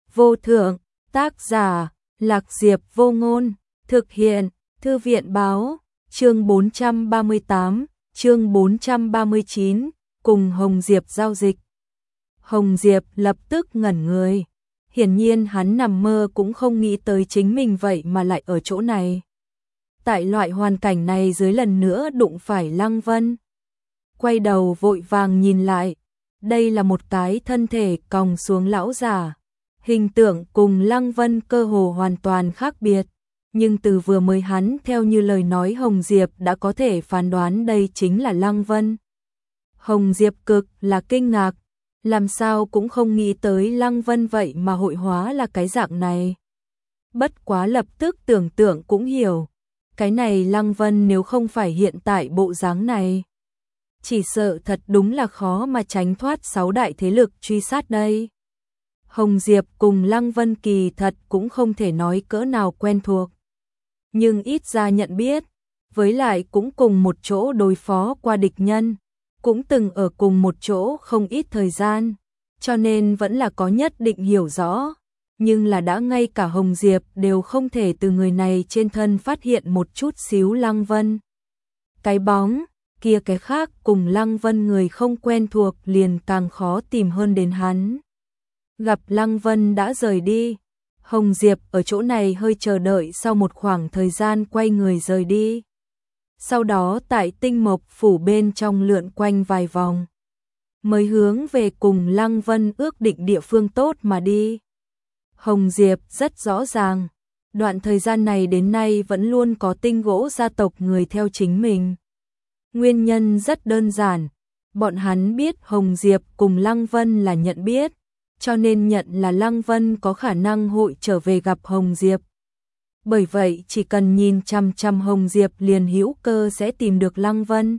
vô thượng, tác giả, Lạc Diệp Vô Ngôn, thực hiện, Thư viện báo, chương 438, chương 439, cùng Hồng Diệp giao dịch. Hồng Diệp lập tức ngẩn người, hiển nhiên hắn nằm mơ cũng không nghĩ tới chính mình vậy mà lại ở chỗ này. Tại loại hoàn cảnh này dưới lần nữa đụng phải Lăng Vân. Quay đầu vội vàng nhìn lại, đây là một cái thân thể còng xuống lão già. Hình tượng cùng Lăng Vân cơ hồ hoàn toàn khác biệt, nhưng từ vừa mới hắn theo như lời nói Hồng Diệp đã có thể phán đoán đây chính là Lăng Vân. Hồng Diệp cực là kinh ngạc, làm sao cũng không nghĩ tới Lăng Vân vậy mà hội hóa là cái dạng này. Bất quá lập tức tưởng tượng cũng hiểu, cái này Lăng Vân nếu không phải hiện tại bộ dáng này, chỉ sợ thật đúng là khó mà tránh thoát 6 đại thế lực truy sát đây. Hồng Diệp cùng Lăng Vân kỳ thật cũng không thể nói cỡ nào quen thuộc, nhưng ít ra nhận biết, với lại cũng cùng một chỗ đối phó qua địch nhân, cũng từng ở cùng một chỗ không ít thời gian, cho nên vẫn là có nhất định hiểu rõ, nhưng là đã ngay cả Hồng Diệp đều không thể từ người này trên thân phát hiện một chút xíu Lăng Vân. Cái bóng kia cái khác cùng Lăng Vân người không quen thuộc liền càng khó tìm hơn đến hắn. Gặp Lăng Vân đã rời đi, Hồng Diệp ở chỗ này hơi chờ đợi sau một khoảng thời gian quay người rời đi. Sau đó tại Tinh Mộc phủ bên trong lượn quanh vài vòng, mới hướng về cùng Lăng Vân ước định địa phương tốt mà đi. Hồng Diệp rất rõ ràng, đoạn thời gian này đến nay vẫn luôn có Tinh Gỗ gia tộc người theo chính mình. Nguyên nhân rất đơn giản, bọn hắn biết Hồng Diệp cùng Lăng Vân là nhận biết, cho nên nhận là Lăng Vân có khả năng hội trở về gặp Hồng Diệp. Bởi vậy chỉ cần nhìn chằm chằm Hồng Diệp liền hữu cơ sẽ tìm được Lăng Vân.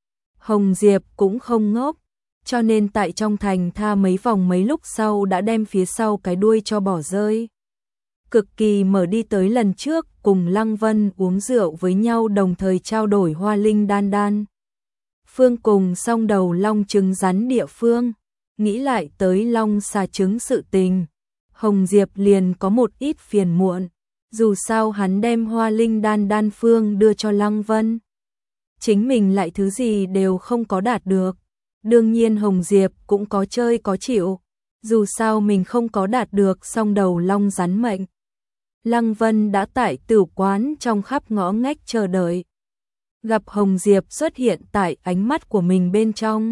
Hồng Diệp cũng không ngốc, cho nên tại trong thành tha mấy vòng mấy lúc sau đã đem phía sau cái đuôi cho bỏ rơi. Cực kỳ mở đi tới lần trước cùng Lăng Vân uống rượu với nhau đồng thời trao đổi hoa linh đan. Phương cùng song đầu long trứng rắn địa phương, nghĩ lại tới long xà trứng sự tình, Hồng Diệp liền có một ít phiền muộn, dù sao hắn đem hoa linh đan phương đưa cho Lăng Vân. Chính mình lại thứ gì đều không có đạt được, đương nhiên Hồng Diệp cũng có chơi có chịu, dù sao mình không có đạt được song đầu long rắn mệnh. Lăng Vân đã tại tử quán trong khắp ngõ ngách chờ đợi, gặp Hồng Diệp xuất hiện tại ánh mắt của mình bên trong.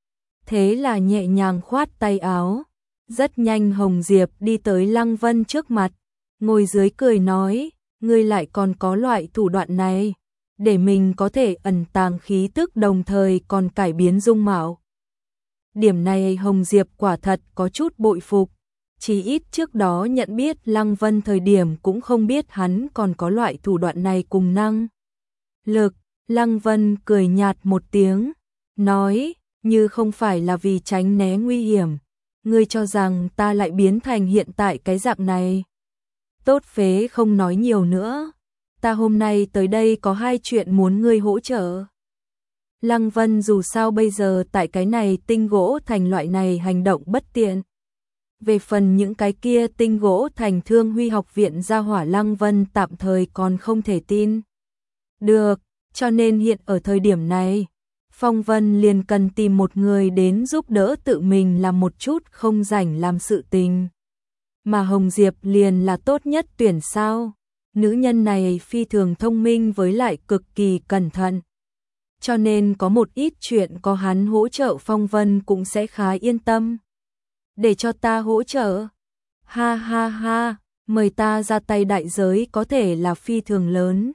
Thế là nhẹ nhàng khoát tay áo, rất nhanh Hồng Diệp đi tới Lăng Vân trước mặt, ngồi dưới cười nói, ngươi lại còn có loại thủ đoạn này, để mình có thể ẩn tàng khí tức đồng thời còn cải biến dung mạo. Điểm này Hồng Diệp quả thật có chút bội phục, chỉ ít trước đó nhận biết Lăng Vân thời điểm cũng không biết hắn còn có loại thủ đoạn này cùng năng lực. Lăng Vân cười nhạt một tiếng, nói, như không phải là vì tránh né nguy hiểm, ngươi cho rằng ta lại biến thành hiện tại cái dạng này. Tốt phế không nói nhiều nữa, ta hôm nay tới đây có 2 chuyện muốn ngươi hỗ trợ. Lăng Vân dù sao bây giờ tại cái này Tinh Gỗ thành loại này hành động bất tiện. Về phần những cái kia Tinh Gỗ thành Thương Huy học viện gia hỏa Lăng Vân tạm thời còn không thể tin được, cho nên hiện ở thời điểm này, Phong Vân liền cần tìm một người đến giúp đỡ tự mình làm một chút không rảnh làm sự tình. Mà Hồng Diệp liền là tốt nhất tuyển sao, nữ nhân này phi thường thông minh với lại cực kỳ cẩn thận. Cho nên có một ít chuyện có hắn hỗ trợ Phong Vân cũng sẽ khá yên tâm. Để cho ta hỗ trợ? Ha ha ha, mời ta ra tay đại giới có thể là phi thường lớn.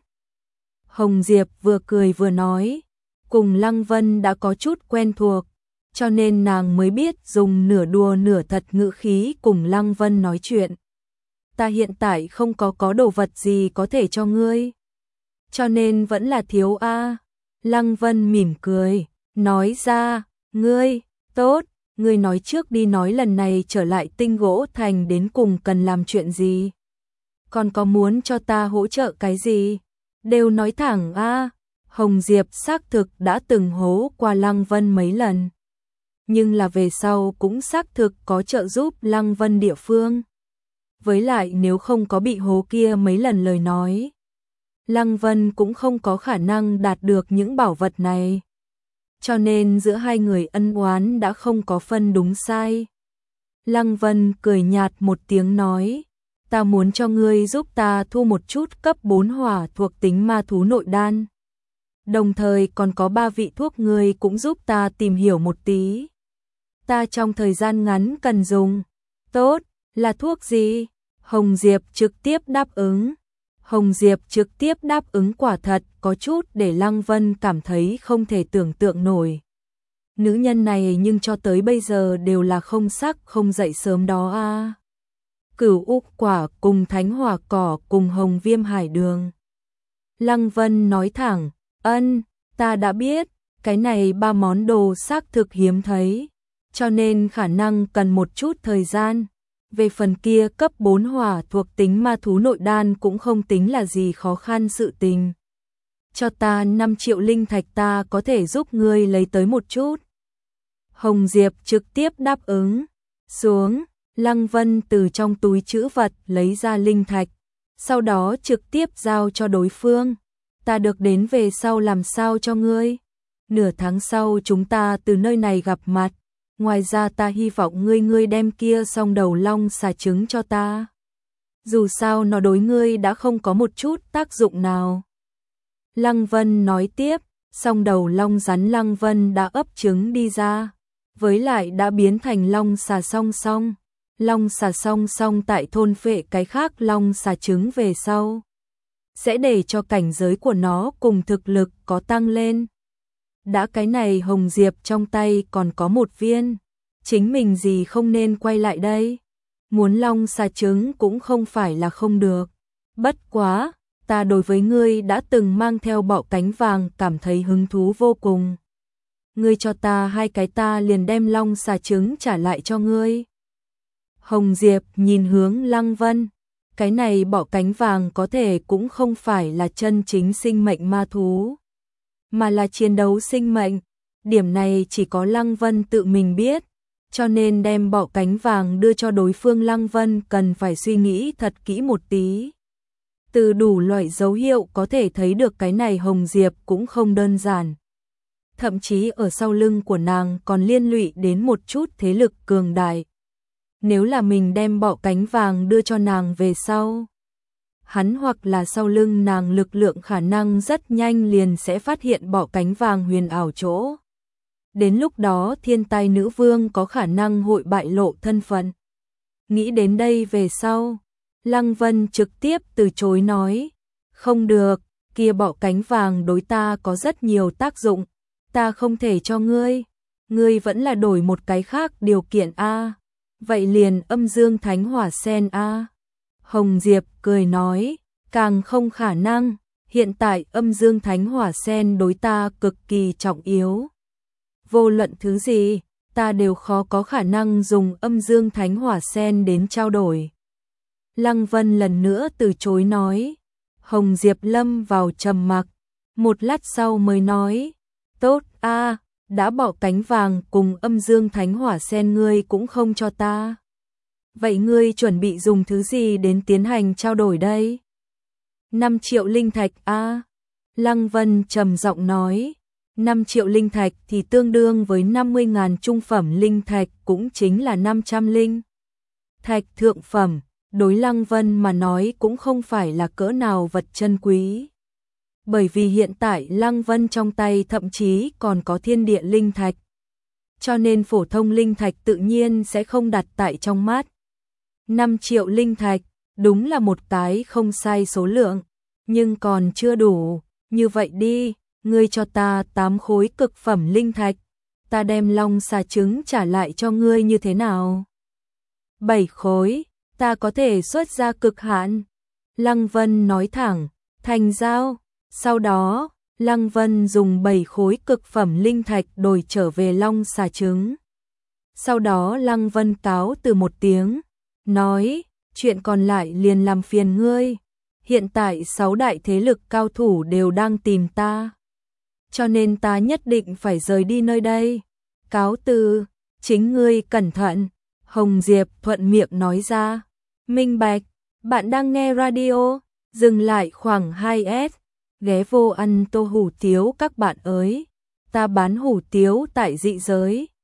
Hồng Diệp vừa cười vừa nói, cùng Lăng Vân đã có chút quen thuộc, cho nên nàng mới biết dùng nửa đùa nửa thật ngữ khí cùng Lăng Vân nói chuyện. Ta hiện tại không có đồ vật gì có thể cho ngươi, cho nên vẫn là thiếu a. Lăng Vân mỉm cười, nói ra, ngươi, tốt, ngươi nói trước đi, nói lần này trở lại Tinh Gỗ thành đến cùng cần làm chuyện gì. Còn có muốn cho ta hỗ trợ cái gì, đều nói thẳng a. Hồng Diệp xác thực đã từng hố qua Lăng Vân mấy lần, nhưng là về sau cũng xác thực có trợ giúp Lăng Vân địa phương. với lại nếu không có bị hố kia mấy lần lời nói, Lăng Vân cũng không có khả năng đạt được những bảo vật này. Cho nên giữa hai người ân oán đã không có phân đúng sai. Lăng Vân cười nhạt một tiếng nói, ta muốn cho ngươi giúp ta thu một chút cấp 4 hỏa thuộc tính ma thú nội đan. Đồng thời còn có 3 vị thuốc ngươi cũng giúp ta tìm hiểu một tí. Ta trong thời gian ngắn cần dùng. Tốt, là thuốc gì? Hồng Diệp trực tiếp đáp ứng. Hồng Diệp trực tiếp đáp ứng quả thật có chút để Lăng Vân cảm thấy không thể tưởng tượng nổi. Nữ nhân này nhưng cho tới bây giờ đều là không sắc không dậy sớm đó a. Cửu úc quả cùng thánh hỏa cỏ cùng hồng viêm hải đường. Lăng Vân nói thẳng, ta đã biết, cái này 3 món đồ xác thực hiếm thấy, cho nên khả năng cần một chút thời gian. Về phần kia cấp 4 hỏa thuộc tính ma thú nội đan cũng không tính là gì khó khăn sự tình. Cho ta 5 triệu linh thạch ta có thể giúp ngươi lấy tới một chút. Hồng Diệp trực tiếp đáp ứng. Xuống, Lăng Vân từ trong túi trữ vật lấy ra linh thạch, sau đó trực tiếp giao cho đối phương. Ta được đến về sau làm sao cho ngươi? Nửa tháng sau chúng ta từ nơi này gặp mặt. Ngoài ra ta hy vọng ngươi đem kia song đầu long xà trứng cho ta. Dù sao nó đối ngươi đã không có một chút tác dụng nào. Lăng Vân nói tiếp, song đầu long rắn Lăng Vân đã ấp trứng đi ra, với lại đã biến thành long xà song song. Long xà song song tại thôn phệ cái khác long xà trứng về sau, sẽ để cho cảnh giới của nó cùng thực lực có tăng lên. Đã cái này Hồng Diệp trong tay còn có một viên, chính mình gì không nên quay lại đây. Muốn long xà trứng cũng không phải là không được. Bất quá, ta đối với ngươi đã từng mang theo bọ cánh vàng cảm thấy hứng thú vô cùng. Ngươi cho ta 2 cái ta liền đem long xà trứng trả lại cho ngươi. Hồng Diệp nhìn hướng Lăng Vân, cái này bọ cánh vàng có thể cũng không phải là chân chính sinh mệnh ma thú, mà là chiến đấu sinh mệnh. Điểm này chỉ có Lăng Vân tự mình biết, cho nên đem bọ cánh vàng đưa cho đối phương Lăng Vân cần phải suy nghĩ thật kỹ một tí. Từ đủ loại dấu hiệu có thể thấy được cái này Hồng Diệp cũng không đơn giản. Thậm chí ở sau lưng của nàng còn liên lụy đến một chút thế lực cường đại. Nếu là mình đem bọ cánh vàng đưa cho nàng về sau, hắn hoặc là sau lưng nàng lực lượng khả năng rất nhanh liền sẽ phát hiện bọ cánh vàng huyền ảo chỗ. Đến lúc đó thiên tai nữ vương có khả năng hội bại lộ thân phận. Nghĩ đến đây về sau, Lăng Vân trực tiếp từ chối nói, không được, kia bọ cánh vàng đối ta có rất nhiều tác dụng, ta không thể cho ngươi, ngươi vẫn là đổi một cái khác điều kiện a. Vậy liền âm dương thánh hỏa sen a. Hồng Diệp cười nói, càng không khả năng, hiện tại âm dương thánh hỏa sen đối ta cực kỳ trọng yếu. Vô luận thứ gì, ta đều khó có khả năng dùng âm dương thánh hỏa sen đến trao đổi. Lăng Vân lần nữa từ chối nói. Hồng Diệp lâm vào trầm mặc, một lát sau mới nói, tốt a, đã bỏ cánh vàng cùng âm dương thánh hỏa sen ngươi cũng không cho ta. Vậy ngươi chuẩn bị dùng thứ gì đến tiến hành trao đổi đây? 5 triệu linh thạch a. Lăng Vân trầm giọng nói, 5 triệu linh thạch thì tương đương với 50.000 trung phẩm linh thạch, cũng chính là 500 linh thạch thượng phẩm. Đối Lăng Vân mà nói cũng không phải là cỡ nào vật chân quý. Bởi vì hiện tại Lăng Vân trong tay thậm chí còn có thiên địa linh thạch. Cho nên phổ thông linh thạch tự nhiên sẽ không đặt tại trong mắt. 5 triệu linh thạch, đúng là một cái không sai số lượng, nhưng còn chưa đủ. Như vậy đi, ngươi cho ta 8 khối cực phẩm linh thạch, ta đem long xà trứng trả lại cho ngươi như thế nào? 7 khối, ta có thể xuất ra cực hạn. Lăng Vân nói thẳng, thành giao. Sau đó, Lăng Vân dùng 7 khối cực phẩm linh thạch đổi trở về long xà trứng. Sau đó Lăng Vân cáo từ một tiếng, nói, chuyện còn lại liền làm phiền ngươi. Hiện tại 6 đại thế lực cao thủ đều đang tìm ta, cho nên ta nhất định phải rời đi nơi đây. Cáo từ, chính ngươi cẩn thận. Hồng Diệp thuận miệng nói ra. Minh bạch, bạn đang nghe radio, dừng lại khoảng 2S, ghé vô ăn tô hủ tiếu các bạn ơi. Ta bán hủ tiếu tại dị giới.